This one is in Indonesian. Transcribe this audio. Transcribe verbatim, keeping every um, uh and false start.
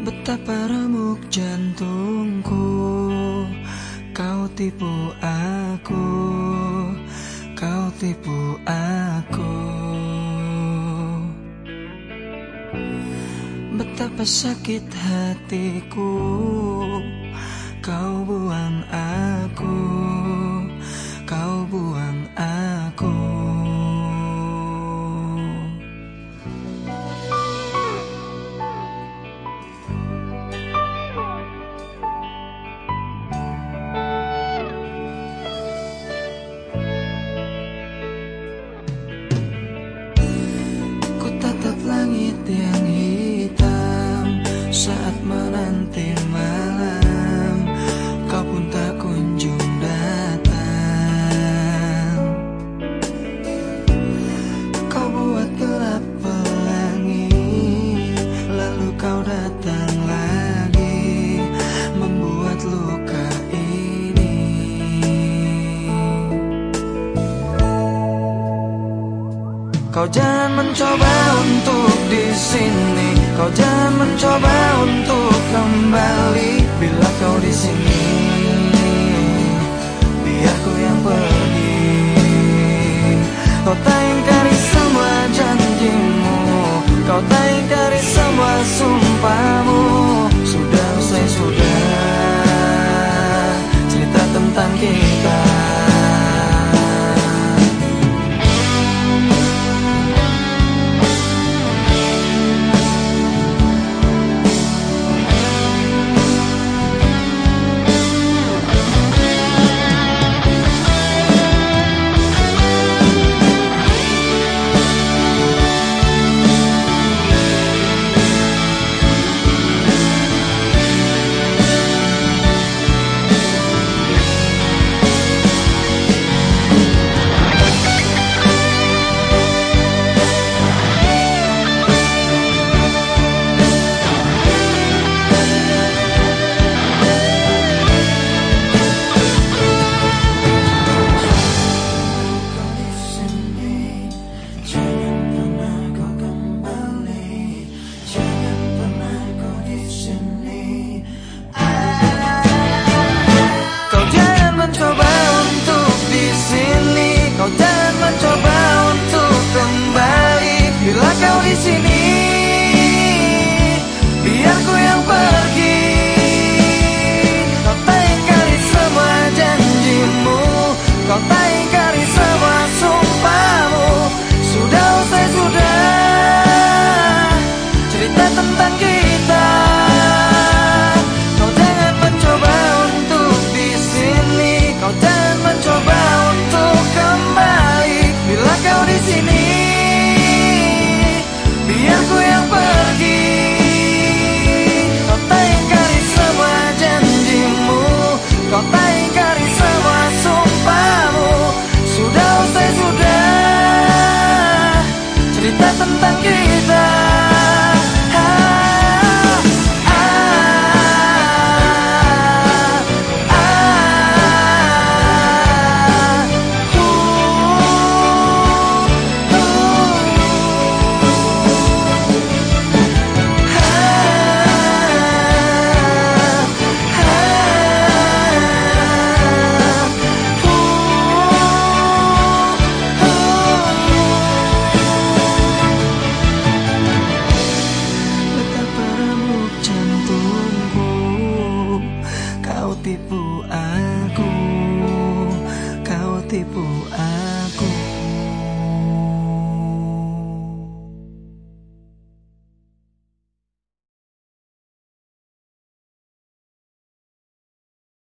Betapa remuk jantungku, kau tipu aku, kau tipu aku. Betapa sakit hatiku, kau buang aku, kau buang aku. Langit yang hitam saat menanti malam, kau pun tak kunjung datang. Kau buat gelap pelangi, lalu kau datang lagi, membuat luka ini. Kau jangan mencoba untuk di sini, kau jangan mencoba